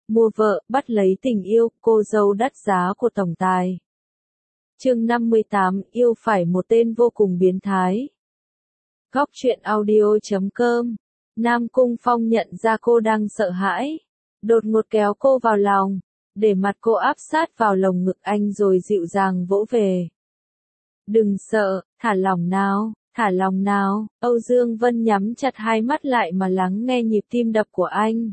mua vợ, bắt lấy tình yêu, cô dâu đắt giá của tổng tài. Chương 58, yêu phải một tên vô cùng biến thái. Góc truyện audio.com. Nam Cung Phong nhận ra cô đang sợ hãi, đột ngột kéo cô vào lòng, để mặt cô áp sát vào lồng ngực anh rồi dịu dàng vỗ về. Đừng sợ, thả lỏng nào, thả lòng nào. Âu Dương Vân nhắm chặt hai mắt lại mà lắng nghe nhịp tim đập của anh.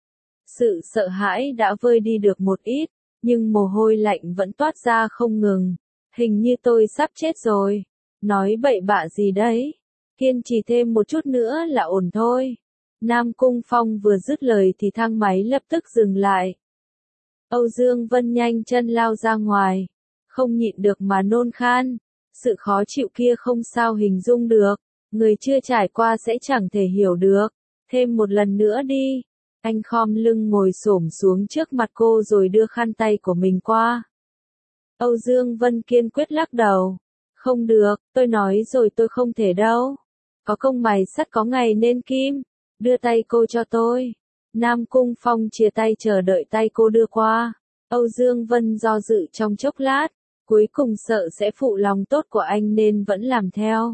Sự sợ hãi đã vơi đi được một ít, nhưng mồ hôi lạnh vẫn toát ra không ngừng. Hình như tôi sắp chết rồi. Nói bậy bạ gì đấy? Kiên trì thêm một chút nữa là ổn thôi. Nam Cung Phong vừa dứt lời thì thang máy lập tức dừng lại. Âu Dương Vân nhanh chân lao ra ngoài, không nhịn được mà nôn khan. Sự khó chịu kia không sao hình dung được, người chưa trải qua sẽ chẳng thể hiểu được. Thêm một lần nữa đi. Anh khom lưng ngồi xổm xuống trước mặt cô rồi đưa khăn tay của mình qua. Âu Dương Vân kiên quyết lắc đầu. Không được, tôi nói rồi tôi không thể đâu. Có công mài sắt có ngày nên kim. Đưa tay cô cho tôi. Nam Cung Phong chia tay chờ đợi tay cô đưa qua. Âu Dương Vân do dự trong chốc lát, cuối cùng sợ sẽ phụ lòng tốt của anh nên vẫn làm theo.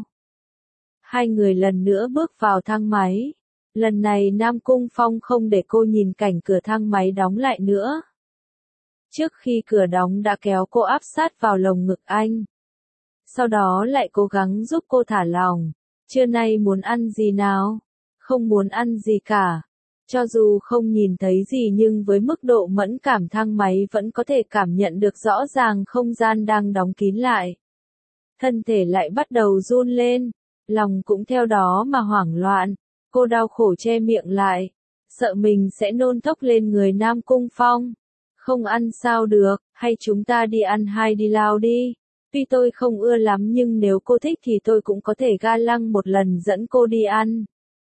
Hai người lần nữa bước vào thang máy. Lần này Nam Cung Phong không để cô nhìn cảnh cửa thang máy đóng lại nữa. Trước khi cửa đóng đã kéo cô áp sát vào lồng ngực anh. Sau đó lại cố gắng giúp cô thả lỏng. Trưa nay muốn ăn gì nào? Không muốn ăn gì cả. Cho dù không nhìn thấy gì nhưng với mức độ mẫn cảm thang máy vẫn có thể cảm nhận được rõ ràng không gian đang đóng kín lại. Thân thể lại bắt đầu run lên, lòng cũng theo đó mà hoảng loạn. Cô đau khổ che miệng lại, sợ mình sẽ nôn thốc lên người Nam Cung Phong. Không ăn sao được, hay chúng ta đi ăn hay đi lao đi. Tuy tôi không ưa lắm nhưng nếu cô thích thì tôi cũng có thể ga lăng một lần dẫn cô đi ăn.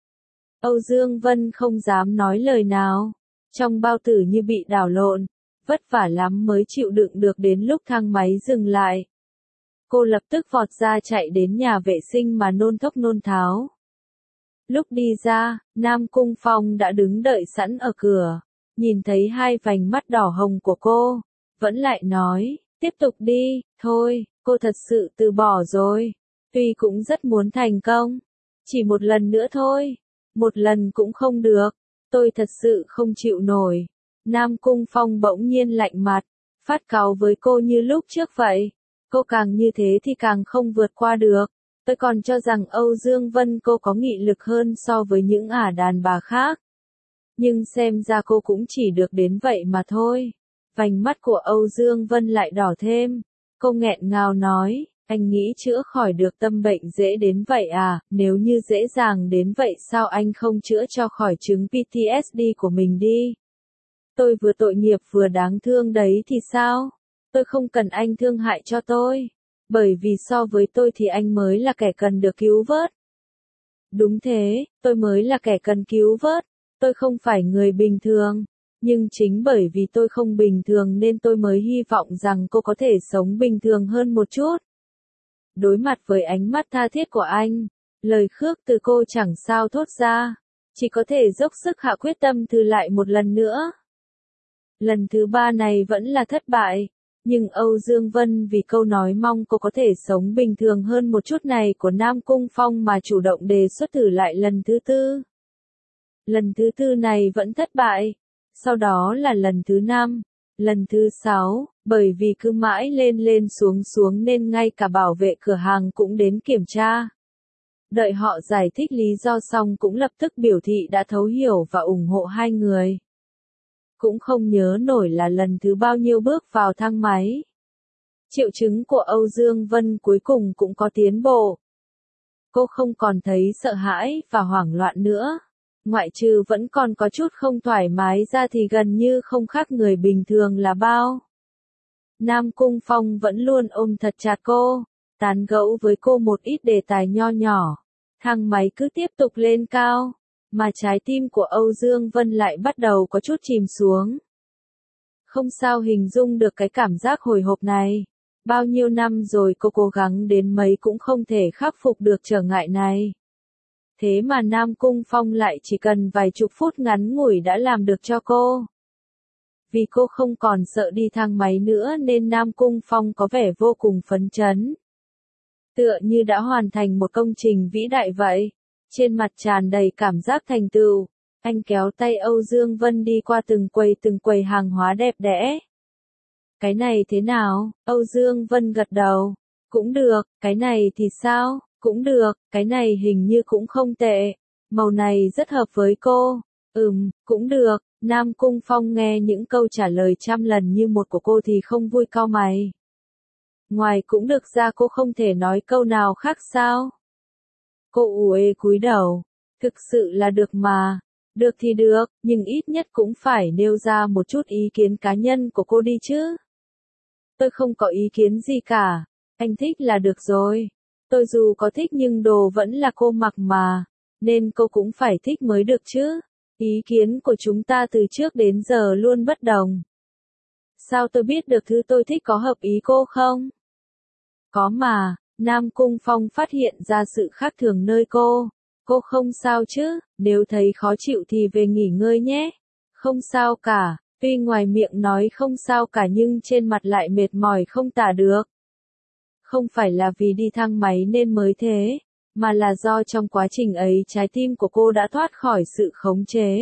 Âu Dương Vân không dám nói lời nào, trong bao tử như bị đảo lộn, vất vả lắm mới chịu đựng được đến lúc thang máy dừng lại. Cô lập tức vọt ra chạy đến nhà vệ sinh mà nôn thốc nôn tháo. Lúc đi ra, Nam Cung Phong đã đứng đợi sẵn ở cửa, nhìn thấy hai vành mắt đỏ hồng của cô, vẫn lại nói, tiếp tục đi, thôi, cô thật sự từ bỏ rồi, tuy cũng rất muốn thành công, chỉ một lần nữa thôi, một lần cũng không được, tôi thật sự không chịu nổi. Nam Cung Phong bỗng nhiên lạnh mặt, phát cáu với cô như lúc trước vậy, cô càng như thế thì càng không vượt qua được. Tôi còn cho rằng Âu Dương Vân cô có nghị lực hơn so với những đàn bà khác. Nhưng xem ra cô cũng chỉ được đến vậy mà thôi. Vành mắt của Âu Dương Vân lại đỏ thêm. Cô nghẹn ngào nói, anh nghĩ chữa khỏi được tâm bệnh dễ đến vậy à, nếu như dễ dàng đến vậy sao anh không chữa cho khỏi chứng PTSD của mình đi. Tôi vừa tội nghiệp vừa đáng thương đấy thì sao? Tôi không cần anh thương hại cho tôi. Bởi vì so với tôi thì anh mới là kẻ cần được cứu vớt. Đúng thế, tôi mới là kẻ cần cứu vớt. Tôi không phải người bình thường. Nhưng chính bởi vì tôi không bình thường nên tôi mới hy vọng rằng cô có thể sống bình thường hơn một chút. Đối mặt với ánh mắt tha thiết của anh, lời khước từ cô chẳng sao thốt ra. Chỉ có thể dốc sức hạ quyết tâm thử lại một lần nữa. Lần thứ ba này vẫn là thất bại. Nhưng Âu Dương Vân vì câu nói mong cô có thể sống bình thường hơn một chút này của Nam Cung Phong mà chủ động đề xuất thử lại lần thứ tư. Lần thứ tư này vẫn thất bại. Sau đó là lần thứ 5, lần thứ 6, bởi vì cứ mãi lên lên xuống xuống nên ngay cả bảo vệ cửa hàng cũng đến kiểm tra. Đợi họ giải thích lý do xong cũng lập tức biểu thị đã thấu hiểu và ủng hộ hai người. Cũng không nhớ nổi là lần thứ bao nhiêu bước vào thang máy. Triệu chứng của Âu Dương Vân cuối cùng cũng có tiến bộ. Cô không còn thấy sợ hãi và hoảng loạn nữa. Ngoại trừ vẫn còn có chút không thoải mái ra thì gần như không khác người bình thường là bao. Nam Cung Phong vẫn luôn ôm thật chặt cô, tán gẫu với cô một ít đề tài nho nhỏ. Thang máy cứ tiếp tục lên cao. Mà trái tim của Âu Dương Vân lại bắt đầu có chút chìm xuống. Không sao hình dung được cái cảm giác hồi hộp này. Bao nhiêu năm rồi cô cố gắng đến mấy cũng không thể khắc phục được trở ngại này. Thế mà Nam Cung Phong lại chỉ cần vài chục phút ngắn ngủi đã làm được cho cô. Vì cô không còn sợ đi thang máy nữa nên Nam Cung Phong có vẻ vô cùng phấn chấn. Tựa như đã hoàn thành một công trình vĩ đại vậy. Trên mặt tràn đầy cảm giác thành tựu. Anh kéo tay Âu Dương Vân đi qua từng quầy hàng hóa đẹp đẽ. Cái này thế nào? Âu Dương Vân gật đầu. Cũng được, cái này thì sao? Cũng được, cái này hình như cũng không tệ. Màu này rất hợp với cô. Cũng được. Nam Cung Phong nghe những câu trả lời trăm lần như một của cô thì không vui cau mày. Ngoài cũng được ra cô không thể nói câu nào khác sao? Cô uể cúi đầu. Thực sự là được mà. Được thì được, nhưng ít nhất cũng phải nêu ra một chút ý kiến cá nhân của cô đi chứ. Tôi không có ý kiến gì cả. Anh thích là được rồi. Tôi dù có thích nhưng đồ vẫn là cô mặc mà. Nên cô cũng phải thích mới được chứ. Ý kiến của chúng ta từ trước đến giờ luôn bất đồng. Sao tôi biết được thứ tôi thích có hợp ý cô không? Có mà, Nam Cung Phong phát hiện ra sự khác thường nơi cô. Cô không sao chứ, nếu thấy khó chịu thì về nghỉ ngơi nhé. Không sao cả, tuy ngoài miệng nói không sao cả nhưng trên mặt lại mệt mỏi không tả được. Không phải là vì đi thang máy nên mới thế, mà là do trong quá trình ấy trái tim của cô đã thoát khỏi sự khống chế.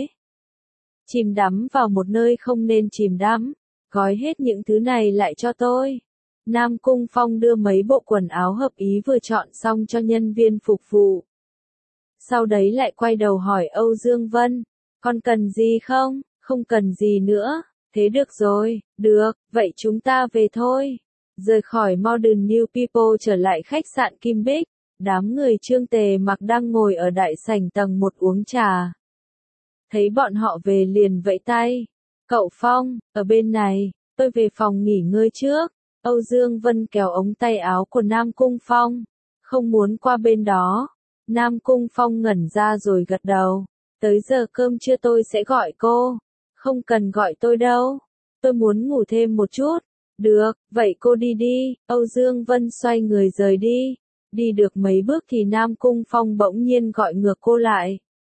Chìm đắm vào một nơi không nên chìm đắm, gói hết những thứ này lại cho tôi. Nam Cung Phong đưa mấy bộ quần áo hợp ý vừa chọn xong cho nhân viên phục vụ. Sau đấy lại quay đầu hỏi Âu Dương Vân, con cần gì không? Không cần gì nữa, thế được rồi, được, vậy chúng ta về thôi. Rời khỏi Modern New People trở lại khách sạn Kim Bích, đám người Trương Tề Mặc đang ngồi ở đại sảnh tầng 1 uống trà. Thấy bọn họ về liền vẫy tay, cậu Phong, ở bên này, tôi về phòng nghỉ ngơi trước. Âu Dương Vân kéo ống tay áo của Nam Cung Phong, không muốn qua bên đó. Nam Cung Phong ngẩn ra rồi gật đầu, tới giờ cơm trưa tôi sẽ gọi cô. Không cần gọi tôi đâu, tôi muốn ngủ thêm một chút. Được, vậy cô đi đi. Âu Dương Vân xoay người rời đi. Đi được mấy bước thì Nam Cung Phong bỗng nhiên gọi ngược cô lại.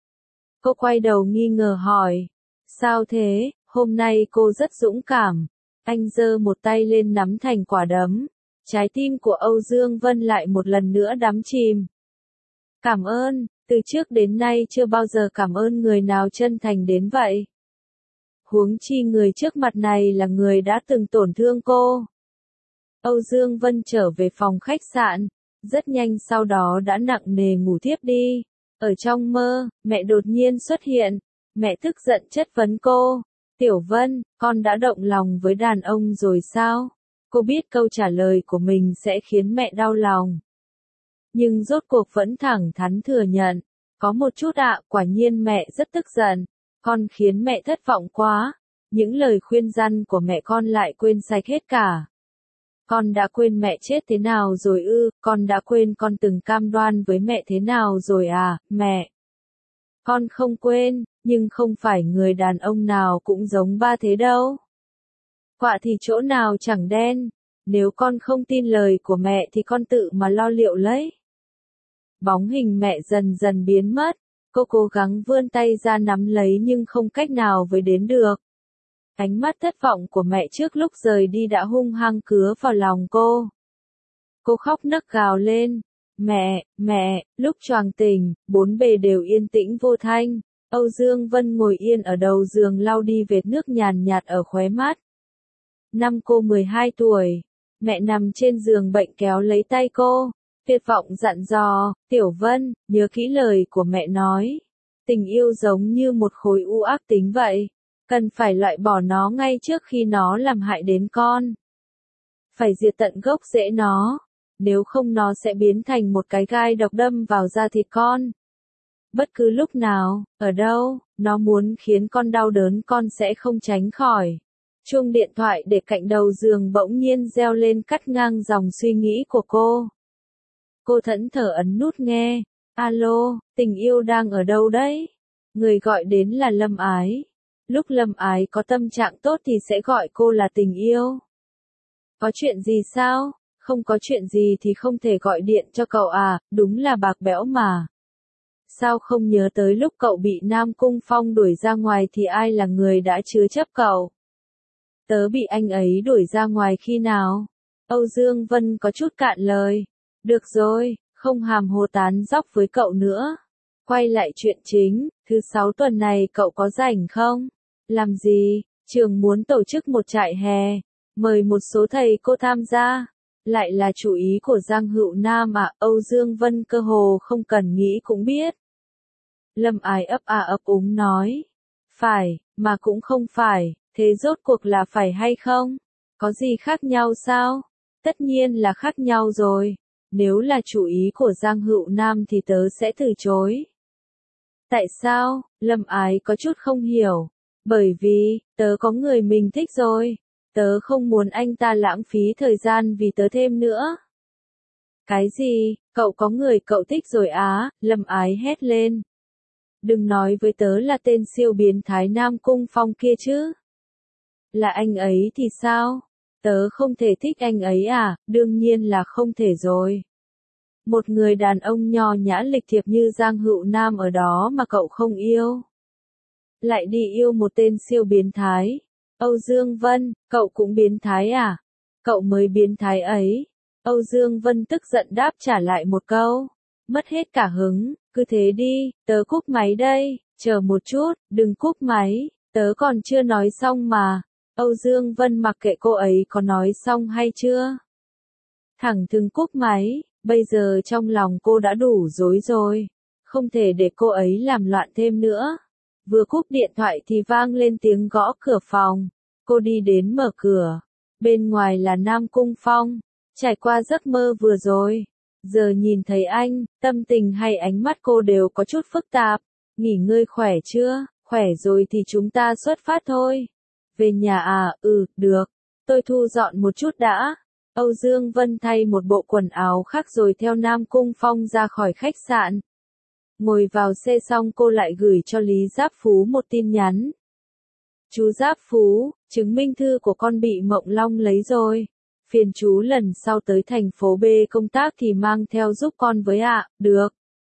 Cô quay đầu nghi ngờ hỏi, sao thế, hôm nay cô rất dũng cảm. Anh giơ một tay lên nắm thành quả đấm. Trái tim của Âu Dương Vân lại một lần nữa đắm chìm. Cảm ơn, từ trước đến nay chưa bao giờ cảm ơn người nào chân thành đến vậy. Huống chi người trước mặt này là người đã từng tổn thương cô. Âu Dương Vân trở về phòng khách sạn, rất nhanh sau đó đã nặng nề ngủ thiếp đi. Ở trong mơ, mẹ đột nhiên xuất hiện, mẹ tức giận chất vấn cô. Tiểu Vân, con đã động lòng với đàn ông rồi sao? Cô biết câu trả lời của mình sẽ khiến mẹ đau lòng. Nhưng rốt cuộc vẫn thẳng thắn thừa nhận. Có một chút ạ, quả nhiên mẹ rất tức giận. Con khiến mẹ thất vọng quá. Những lời khuyên răn của mẹ con lại quên sạch hết cả. Con đã quên mẹ chết thế nào rồi ư, con đã quên con từng cam đoan với mẹ thế nào rồi à, mẹ. Con không quên, nhưng không phải người đàn ông nào cũng giống ba thế đâu. Quạ thì chỗ nào chẳng đen, nếu con không tin lời của mẹ thì con tự mà lo liệu lấy. Bóng hình mẹ dần dần biến mất, cô cố gắng vươn tay ra nắm lấy nhưng không cách nào với đến được. Ánh mắt thất vọng của mẹ trước lúc rời đi đã hung hăng cứa vào lòng cô. Cô khóc nấc gào lên. Mẹ, lúc choàng tỉnh, bốn bề đều yên tĩnh vô thanh. Âu Dương Vân ngồi yên ở đầu giường lau đi vệt nước nhàn nhạt ở khóe mắt. Năm cô 12 tuổi, mẹ nằm trên giường bệnh kéo lấy tay cô, tuyệt vọng dặn dò, Tiểu Vân, nhớ kỹ lời của mẹ nói. Tình yêu giống như một khối u ác tính vậy. Cần phải loại bỏ nó ngay trước khi nó làm hại đến con. Phải diệt tận gốc rễ nó, nếu không nó sẽ biến thành một cái gai độc đâm vào da thịt con. Bất cứ lúc nào, ở đâu, nó muốn khiến con đau đớn con sẽ không tránh khỏi. Chuông điện thoại để cạnh đầu giường bỗng nhiên reo lên cắt ngang dòng suy nghĩ của cô. Cô thẫn thờ ấn nút nghe. Alo, tình yêu đang ở đâu đấy? Người gọi đến là Lâm Ái. Lúc Lâm Ái có tâm trạng tốt thì sẽ gọi cô là tình yêu. Có chuyện gì sao? Không có chuyện gì thì không thể gọi điện cho cậu à, đúng là bạc bẽo mà. Sao không nhớ tới lúc cậu bị Nam Cung Phong đuổi ra ngoài thì ai là người đã chứa chấp cậu? Tớ bị anh ấy đuổi ra ngoài khi nào? Âu Dương Vân có chút cạn lời. Được rồi, không hàm hồ tán dóc với cậu nữa. Quay lại chuyện chính, thứ 6 tuần này cậu có rảnh không? Làm gì? Trường muốn tổ chức một trại hè, mời một số thầy cô tham gia. Lại là chủ ý của Giang Hữu Nam à? Âu Dương Vân cơ hồ không cần nghĩ cũng biết. Lâm Ái ấp úng nói. Phải, mà cũng không phải, thế rốt cuộc là phải hay không? Có gì khác nhau sao? Tất nhiên là khác nhau rồi. Nếu là chủ ý của Giang Hữu Nam thì tớ sẽ từ chối. Tại sao? Lâm Ái có chút không hiểu. Bởi vì, tớ có người mình thích rồi. Tớ không muốn anh ta lãng phí thời gian vì tớ thêm nữa. Cái gì? Cậu có người cậu thích rồi á? Lâm Ái hét lên. Đừng nói với tớ là tên siêu biến thái Nam Cung Phong kia chứ. Là anh ấy thì sao? Tớ không thể thích anh ấy à? Đương nhiên là không thể rồi. Một người đàn ông nho nhã lịch thiệp như Giang Hữu Nam ở đó mà cậu không yêu. Lại đi yêu một tên siêu biến thái. Âu Dương Vân, cậu cũng biến thái à? Cậu mới biến thái ấy. Âu Dương Vân tức giận đáp trả lại một câu. Mất hết cả hứng, cứ thế đi, tớ cúp máy đây, chờ một chút, đừng cúp máy, tớ còn chưa nói xong mà. Âu Dương Vân mặc kệ cô ấy có nói xong hay chưa. Thẳng thừng cúp máy, bây giờ trong lòng cô đã đủ rối rồi. Không thể để cô ấy làm loạn thêm nữa. Vừa cúp điện thoại thì vang lên tiếng gõ cửa phòng. Cô đi đến mở cửa. Bên ngoài là Nam Cung Phong. Trải qua giấc mơ vừa rồi. Giờ nhìn thấy anh, tâm tình hay ánh mắt cô đều có chút phức tạp. Nghỉ ngơi khỏe chưa? Khỏe rồi thì chúng ta xuất phát thôi. Về nhà à? Được. Tôi thu dọn một chút đã. Âu Dương Vân thay một bộ quần áo khác rồi theo Nam Cung Phong ra khỏi khách sạn. Ngồi vào xe xong cô lại gửi cho Lý Giáp Phú một tin nhắn. Chú Giáp Phú, chứng minh thư của con bị Mộng Long lấy rồi. Phiền chú lần sau tới thành phố B công tác thì mang theo giúp con với ạ. Được.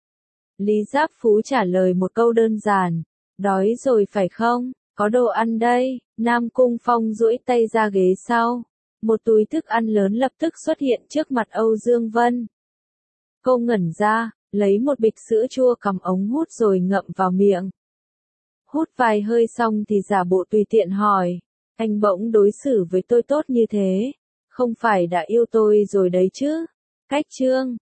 Lý Giáp Phú trả lời một câu đơn giản. Đói rồi phải không? Có đồ ăn đây. Nam Cung Phong duỗi tay ra ghế sau. Một túi thức ăn lớn lập tức xuất hiện trước mặt Âu Dương Vân. Cô ngẩn ra, lấy một bịch sữa chua cầm ống hút rồi ngậm vào miệng. Hút vài hơi xong thì giả bộ tùy tiện hỏi. Anh bỗng đối xử với tôi tốt như thế. Không phải đã yêu tôi rồi đấy chứ? Cách chương